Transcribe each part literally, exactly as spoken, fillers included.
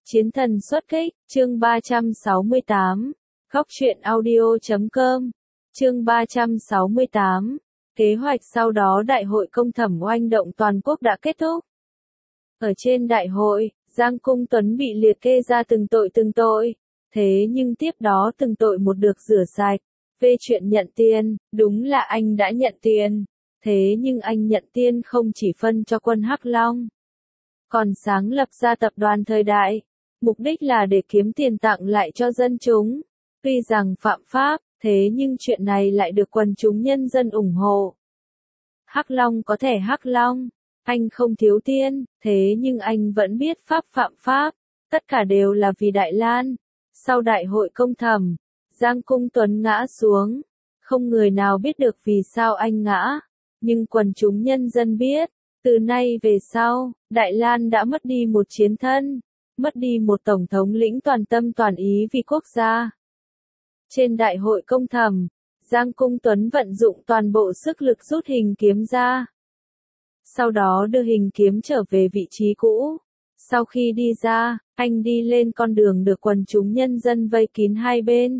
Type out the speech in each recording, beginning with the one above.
Chiến thần xuất kích, chương ba trăm sáu mươi tám. Góc truyện audio chấm com. Chương ba trăm sáu mươi tám. Kế hoạch sau đó đại hội công thẩm oanh động toàn quốc đã kết thúc. Ở trên đại hội, Giang Cung Tuấn bị liệt kê ra từng tội từng tội. Thế nhưng tiếp đó từng tội một được rửa sạch. Về chuyện nhận tiền, đúng là anh đã nhận tiền. Thế nhưng anh nhận tiền không chỉ phân cho quân Hắc Long. Còn sáng lập ra tập đoàn Thời Đại. Mục đích là để kiếm tiền tặng lại cho dân chúng. Tuy rằng phạm pháp, thế nhưng chuyện này lại được quần chúng nhân dân ủng hộ. Hắc Long có thể Hắc Long, anh không thiếu tiền, thế nhưng anh vẫn biết pháp phạm pháp. Tất cả đều là vì Đại Lan. Sau đại hội công thẩm, Giang Cung Tuấn ngã xuống. Không người nào biết được vì sao anh ngã. Nhưng quần chúng nhân dân biết, từ nay về sau, Đại Lan đã mất đi một chiến thân. Mất đi một tổng thống lĩnh toàn tâm toàn ý vì quốc gia. Trên đại hội công thẩm, Giang Cung Tuấn vận dụng toàn bộ sức lực rút hình kiếm ra. Sau đó đưa hình kiếm trở về vị trí cũ. Sau khi đi ra, anh đi lên con đường được quần chúng nhân dân vây kín hai bên.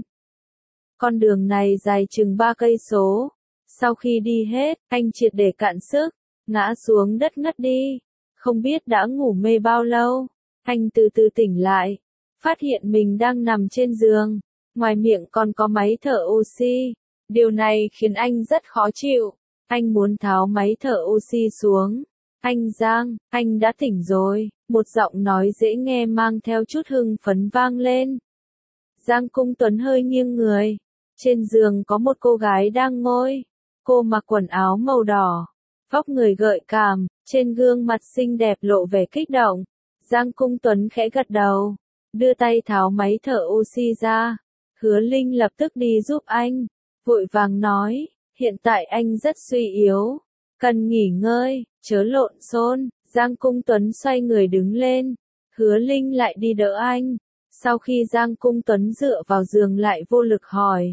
Con đường này dài chừng ba cây số. Sau khi đi hết, anh triệt để cạn sức, ngã xuống đất ngất đi. Không biết đã ngủ mê bao lâu. Anh từ từ tỉnh lại, phát hiện mình đang nằm trên giường, ngoài miệng còn có máy thở oxy. Điều này khiến anh rất khó chịu. Anh muốn tháo máy thở oxy xuống. Anh Giang, anh đã tỉnh rồi, một giọng nói dễ nghe mang theo chút hưng phấn vang lên. Giang Cung Tuấn hơi nghiêng người. Trên giường có một cô gái đang ngồi. Cô mặc quần áo màu đỏ, vóc người gợi cảm, trên gương mặt xinh đẹp lộ vẻ kích động. Giang Cung Tuấn khẽ gật đầu, đưa tay tháo máy thở oxy ra. Hứa Linh lập tức đi giúp anh, vội vàng nói, hiện tại anh rất suy yếu, cần nghỉ ngơi, chớ lộn xộn. Giang Cung Tuấn xoay người đứng lên, Hứa Linh lại đi đỡ anh. Sau khi Giang Cung Tuấn dựa vào giường lại vô lực hỏi,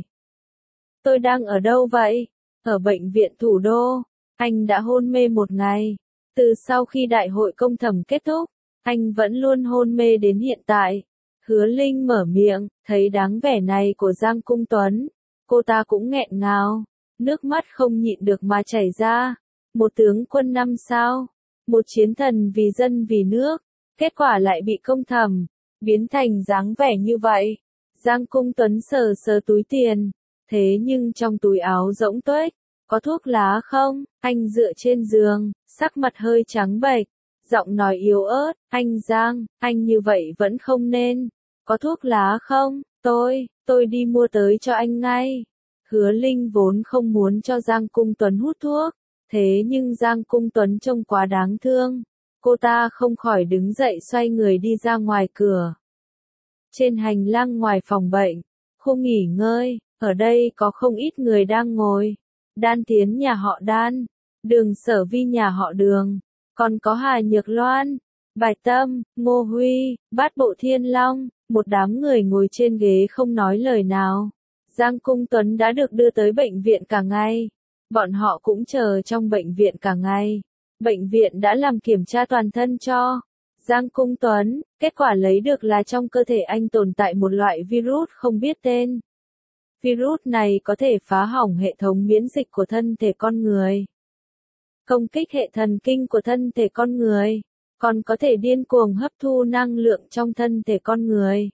tôi đang ở đâu vậy? Ở bệnh viện thủ đô, anh đã hôn mê một ngày. Từ sau khi đại hội công thẩm kết thúc, anh vẫn luôn hôn mê đến hiện tại. Hứa Linh mở miệng, thấy dáng vẻ này của Giang Cung Tuấn. Cô ta cũng nghẹn ngào, nước mắt không nhịn được mà chảy ra. Một tướng quân năm sao, một chiến thần vì dân vì nước, kết quả lại bị công thẩm, biến thành dáng vẻ như vậy. Giang Cung Tuấn sờ sờ túi tiền, thế nhưng trong túi áo rỗng tuếch, có thuốc lá không? Anh dựa trên giường, sắc mặt hơi trắng bệch. Giọng nói yếu ớt, anh Giang, anh như vậy vẫn không nên. Có thuốc lá không? Tôi, tôi đi mua tới cho anh ngay. Hứa Linh vốn không muốn cho Giang Cung Tuấn hút thuốc. Thế nhưng Giang Cung Tuấn trông quá đáng thương. Cô ta không khỏi đứng dậy xoay người đi ra ngoài cửa. Trên hành lang ngoài phòng bệnh, khu nghỉ ngơi, ở đây có không ít người đang ngồi. Đan Tiến nhà họ Đan, Đường Sở Vi nhà họ Đường. Còn có Hà Nhược Loan, Bạch Tâm, Ngô Huy, Bát Bộ Thiên Long, một đám người ngồi trên ghế không nói lời nào. Giang Cung Tuấn đã được đưa tới bệnh viện cả ngày. Bọn họ cũng chờ trong bệnh viện cả ngày. Bệnh viện đã làm kiểm tra toàn thân cho Giang Cung Tuấn, kết quả lấy được là trong cơ thể anh tồn tại một loại virus không biết tên. Virus này có thể phá hỏng hệ thống miễn dịch của thân thể con người, công kích hệ thần kinh của thân thể con người, còn có thể điên cuồng hấp thu năng lượng trong thân thể con người.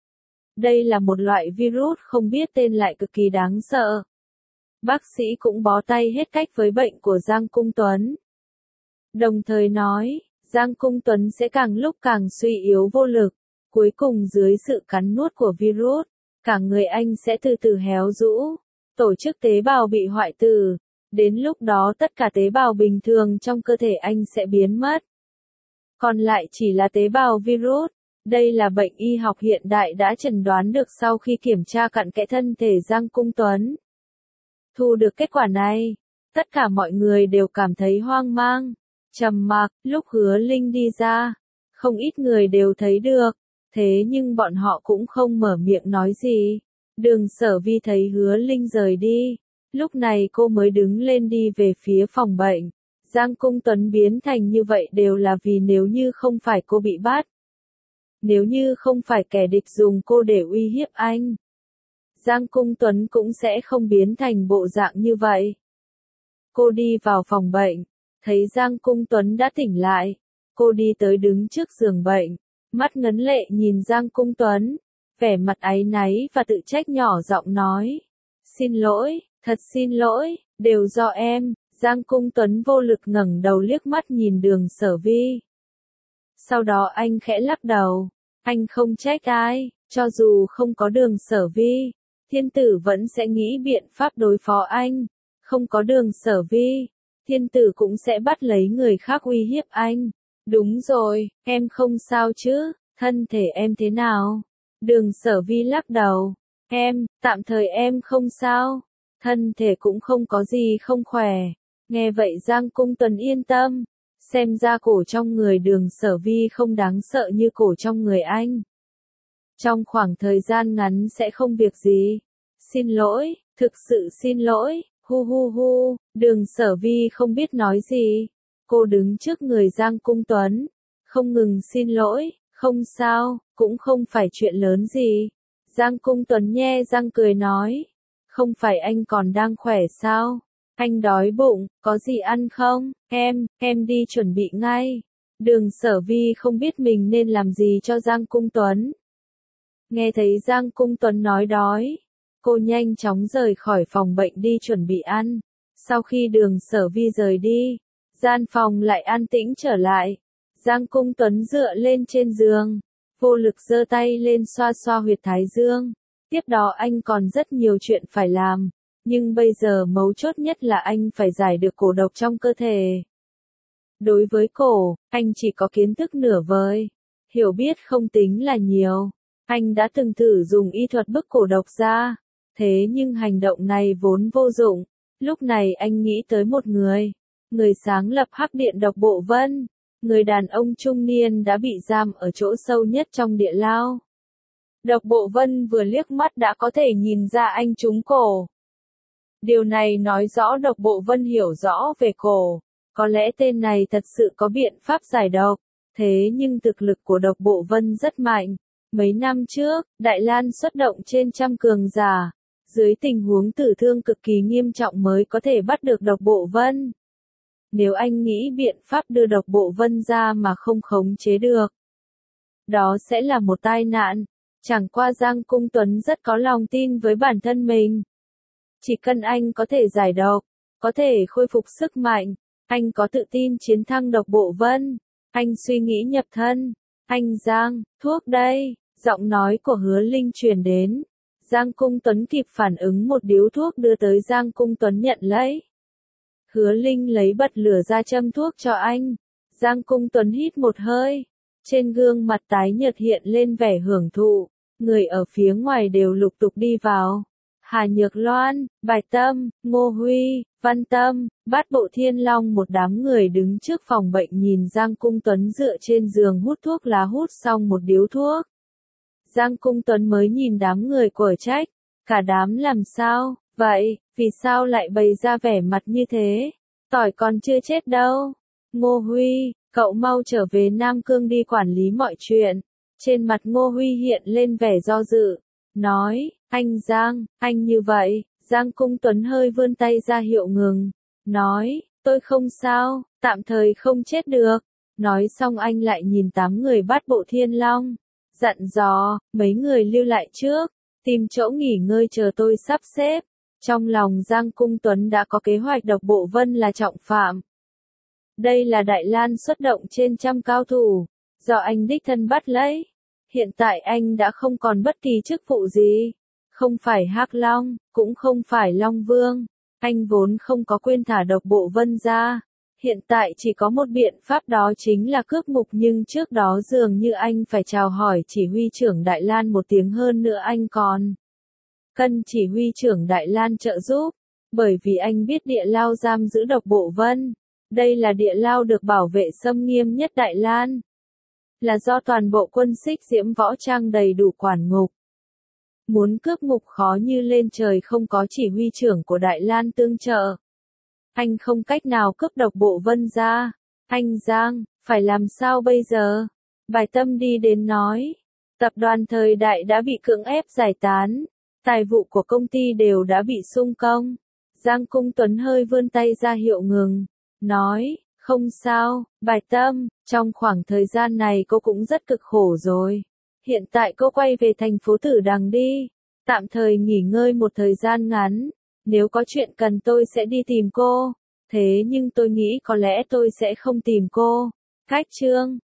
Đây là một loại virus không biết tên lại cực kỳ đáng sợ. Bác sĩ cũng bó tay hết cách với bệnh của Giang Cung Tuấn. Đồng thời nói, Giang Cung Tuấn sẽ càng lúc càng suy yếu vô lực, cuối cùng dưới sự cắn nuốt của virus, cả người anh sẽ từ từ héo rũ, tổ chức tế bào bị hoại tử. Đến lúc đó tất cả tế bào bình thường trong cơ thể anh sẽ biến mất. Còn lại chỉ là tế bào virus. Đây là bệnh y học hiện đại đã chẩn đoán được sau khi kiểm tra cặn kẽ thân thể Giang Cung Tuấn. Thu được kết quả này, tất cả mọi người đều cảm thấy hoang mang, trầm mặc. Lúc Hứa Linh đi ra, không ít người đều thấy được, thế nhưng bọn họ cũng không mở miệng nói gì. Đường Sở Vi thấy Hứa Linh rời đi. Lúc này cô mới đứng lên đi về phía phòng bệnh. Giang Cung Tuấn biến thành như vậy đều là vì nếu như không phải cô bị bắt. Nếu như không phải kẻ địch dùng cô để uy hiếp anh, Giang Cung Tuấn cũng sẽ không biến thành bộ dạng như vậy. Cô đi vào phòng bệnh, thấy Giang Cung Tuấn đã tỉnh lại. Cô đi tới đứng trước giường bệnh, mắt ngấn lệ nhìn Giang Cung Tuấn, vẻ mặt áy náy và tự trách nhỏ giọng nói. Xin lỗi, thật xin lỗi, đều do em. Giang Cung Tuấn vô lực ngẩng đầu liếc mắt nhìn Đường Sở Vi. Sau đó anh khẽ lắc đầu, anh không trách ai, cho dù không có Đường Sở Vi, thiên tử vẫn sẽ nghĩ biện pháp đối phó anh. Không có Đường Sở Vi, thiên tử cũng sẽ bắt lấy người khác uy hiếp anh. Đúng rồi, em không sao chứ, thân thể em thế nào? Đường Sở Vi lắc đầu, em, tạm thời em không sao, thân thể cũng không có gì không khỏe. Nghe vậy Giang Cung Tuấn yên tâm, xem ra cổ trong người Đường Sở Vi không đáng sợ như cổ trong người anh. Trong khoảng thời gian ngắn sẽ không việc gì. Xin lỗi, thực sự xin lỗi, hu hu hu, Đường Sở Vi không biết nói gì. Cô đứng trước người Giang Cung Tuấn, không ngừng xin lỗi, không sao, cũng không phải chuyện lớn gì. Giang Cung Tuấn nhe răng cười nói, không phải anh còn đang khỏe sao? Anh đói bụng, có gì ăn không? Em, em đi chuẩn bị ngay. Đường Sở Vi không biết mình nên làm gì cho Giang Cung Tuấn. Nghe thấy Giang Cung Tuấn nói đói, cô nhanh chóng rời khỏi phòng bệnh đi chuẩn bị ăn. Sau khi Đường Sở Vi rời đi, gian phòng lại an tĩnh trở lại. Giang Cung Tuấn dựa lên trên giường, vô lực giơ tay lên xoa xoa huyệt thái dương. Tiếp đó anh còn rất nhiều chuyện phải làm, nhưng bây giờ mấu chốt nhất là anh phải giải được cổ độc trong cơ thể. Đối với cổ, anh chỉ có kiến thức nửa vời, hiểu biết không tính là nhiều. Anh đã từng thử dùng y thuật bức cổ độc ra, thế nhưng hành động này vốn vô dụng. Lúc này anh nghĩ tới một người, người sáng lập Hắc Điện Độc Bộ Vân, người đàn ông trung niên đã bị giam ở chỗ sâu nhất trong địa lao. Độc Bộ Vân vừa liếc mắt đã có thể nhìn ra anh trúng cổ. Điều này nói rõ Độc Bộ Vân hiểu rõ về cổ, có lẽ tên này thật sự có biện pháp giải độc, thế nhưng thực lực của Độc Bộ Vân rất mạnh. Mấy năm trước, Đại Lan xuất động trên trăm cường giả, dưới tình huống tử thương cực kỳ nghiêm trọng mới có thể bắt được Độc Bộ Vân. Nếu anh nghĩ biện pháp đưa Độc Bộ Vân ra mà không khống chế được, đó sẽ là một tai nạn. Chẳng qua Giang Cung Tuấn rất có lòng tin với bản thân mình. Chỉ cần anh có thể giải độc, có thể khôi phục sức mạnh, anh có tự tin chiến thắng Độc Bộ Vân. Anh suy nghĩ nhập thân. Anh Giang, thuốc đây, giọng nói của Hứa Linh truyền đến. Giang Cung Tuấn kịp phản ứng một điếu thuốc đưa tới Giang Cung Tuấn nhận lấy. Hứa Linh lấy bật lửa ra châm thuốc cho anh. Giang Cung Tuấn hít một hơi. Trên gương mặt tái nhợt hiện lên vẻ hưởng thụ. Người ở phía ngoài đều lục tục đi vào. Hà Nhược Loan, Bạch Tâm, Ngô Huy, Văn Tâm, Bát Bộ Thiên Long, một đám người đứng trước phòng bệnh nhìn Giang Cung Tuấn dựa trên giường hút thuốc lá, hút xong một điếu thuốc. Giang Cung Tuấn mới nhìn đám người của trách, cả đám làm sao, vậy, vì sao lại bày ra vẻ mặt như thế? Tỏi còn chưa chết đâu. Ngô Huy, cậu mau trở về Nam Cương đi quản lý mọi chuyện. Trên mặt Ngô Huy hiện lên vẻ do dự, nói, anh Giang, anh như vậy. Giang Cung Tuấn hơi vươn tay ra hiệu ngừng, nói, tôi không sao, tạm thời không chết được. Nói xong anh lại nhìn tám người Bát Bộ Thiên Long, dặn dò, mấy người lưu lại trước, tìm chỗ nghỉ ngơi chờ tôi sắp xếp. Trong lòng Giang Cung Tuấn đã có kế hoạch. Độc Bộ Vân là trọng phạm. Đây là Đại Lan xuất động trên trăm cao thủ, do anh đích thân bắt lấy. Hiện tại anh đã không còn bất kỳ chức vụ gì. Không phải Hắc Long, cũng không phải Long Vương. Anh vốn không có quyền thả Độc Bộ Vân ra. Hiện tại chỉ có một biện pháp, đó chính là cướp ngục, nhưng trước đó dường như anh phải chào hỏi chỉ huy trưởng Đại Lan một tiếng, hơn nữa anh còn cần chỉ huy trưởng Đại Lan trợ giúp, bởi vì anh biết địa lao giam giữ Độc Bộ Vân. Đây là địa lao được bảo vệ xâm nghiêm nhất Đại Lan, là do toàn bộ quân Xích Diễm Võ Trang đầy đủ quản ngục. Muốn cướp ngục khó như lên trời, không có chỉ huy trưởng của Đại Lan tương trợ. Anh không cách nào cướp Độc Bộ Vân ra. Anh Giang, phải làm sao bây giờ? Bài Tâm đi đến nói, tập đoàn Thời Đại đã bị cưỡng ép giải tán, tài vụ của công ty đều đã bị xung công. Giang Cung Tuấn hơi vươn tay ra hiệu ngừng, nói, không sao, Bài Tâm, trong khoảng thời gian này cô cũng rất cực khổ rồi. Hiện tại cô quay về thành phố Tử Đằng đi, tạm thời nghỉ ngơi một thời gian ngắn, nếu có chuyện cần tôi sẽ đi tìm cô, thế nhưng tôi nghĩ có lẽ tôi sẽ không tìm cô. Cách Trương